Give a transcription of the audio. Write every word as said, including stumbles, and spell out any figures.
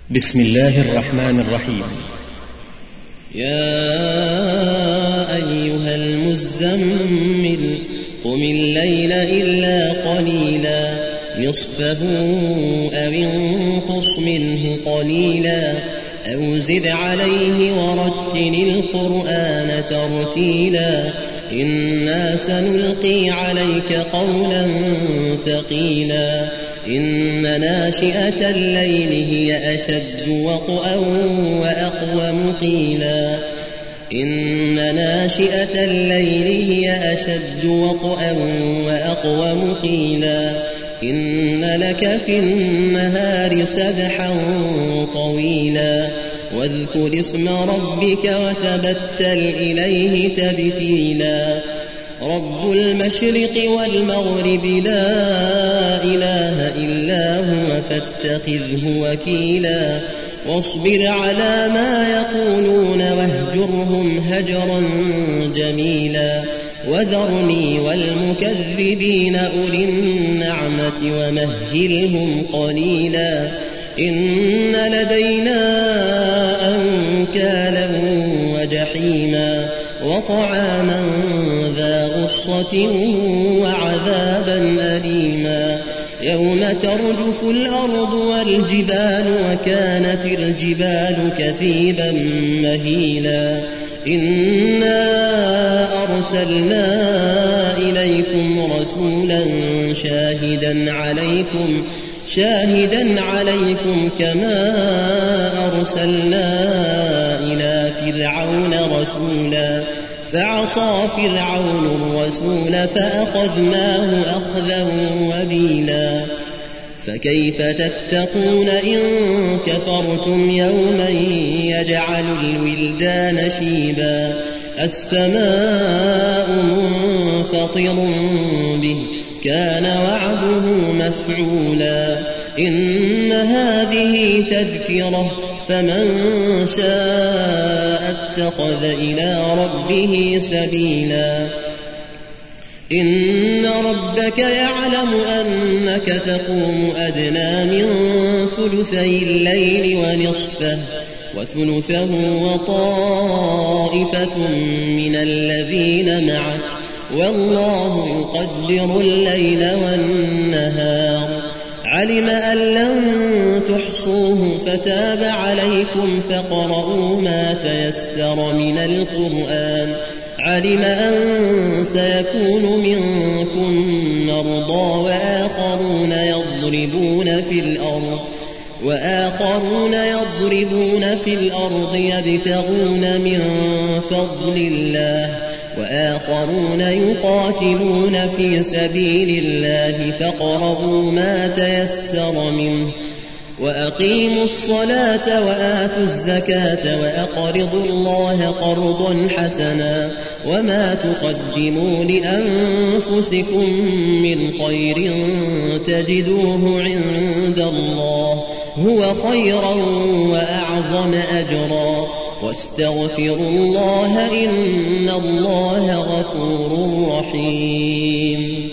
بسم الله الرحمن الرحيم. يا أيها المزمل قم الليل إلا قليلا نصفه أو انقص منه قليلا أو زد عليه ورتل القرآن ترتيلا إنا سنلقي عليك قولا ثقيلا إن ناشئة الليل هي أشد وطئا وأقوم قيلا إن ناشئة الليل هي أشد وطئا وأقوم قيلا إن لك في النهار سبحا طويلا واذكر اسم ربك وتبتل إليه تبتيلا رب المشرق والمغرب لا إله إلا هو فاتخذه وكيلا واصبر على ما يقولون واهجرهم هجرا جميلا وذرني والمكذبين أولي النعمة ومهلهم قليلا إن لدينا أنكالا وجحيما وطعاما ذا غصة وعذابا أليما يوم ترجف الأرض والجبال وكانت الجبال كثيبا مهيلا إنا أرسلنا إليكم رسولا شاهدا عليكم شاهدا عليكم كما أرسلنا إلى فرعون رسولا فعصى فرعون الرسول فأخذناه أخذا وبيلا فكيف تتقون إن كفرتم يوما يجعل الولدان شيبا السماء منفطر به كان وعده مفعولا إن هذه تذكرة فمن شاء اتخذ إلى ربه سبيلا إن ربك يعلم أنك تقوم أدنى من ثلثي الليل ونصفه وثلثه وطائفة من الذين معك والله يقدر الليل والنهار علم أن لن تحصوه فتاب عليكم فاقرؤوا ما تيسر من القرآن علم أن سيكون منكم مرضى وآخرون يضربون في الأرض وآخرون يضربون في الأرض يبتغون من فضل الله وآخرون يقاتلون في سبيل الله فاقرؤوا ما تيسر منه وأقيموا الصلاة وآتوا الزكاة وأقرضوا الله قرضا حسنا وما تقدموا لأنفسكم من خير تجدوه عند الله هو خيرا وأعظم أجرا واستغفروا الله إن الله غفور رحيم.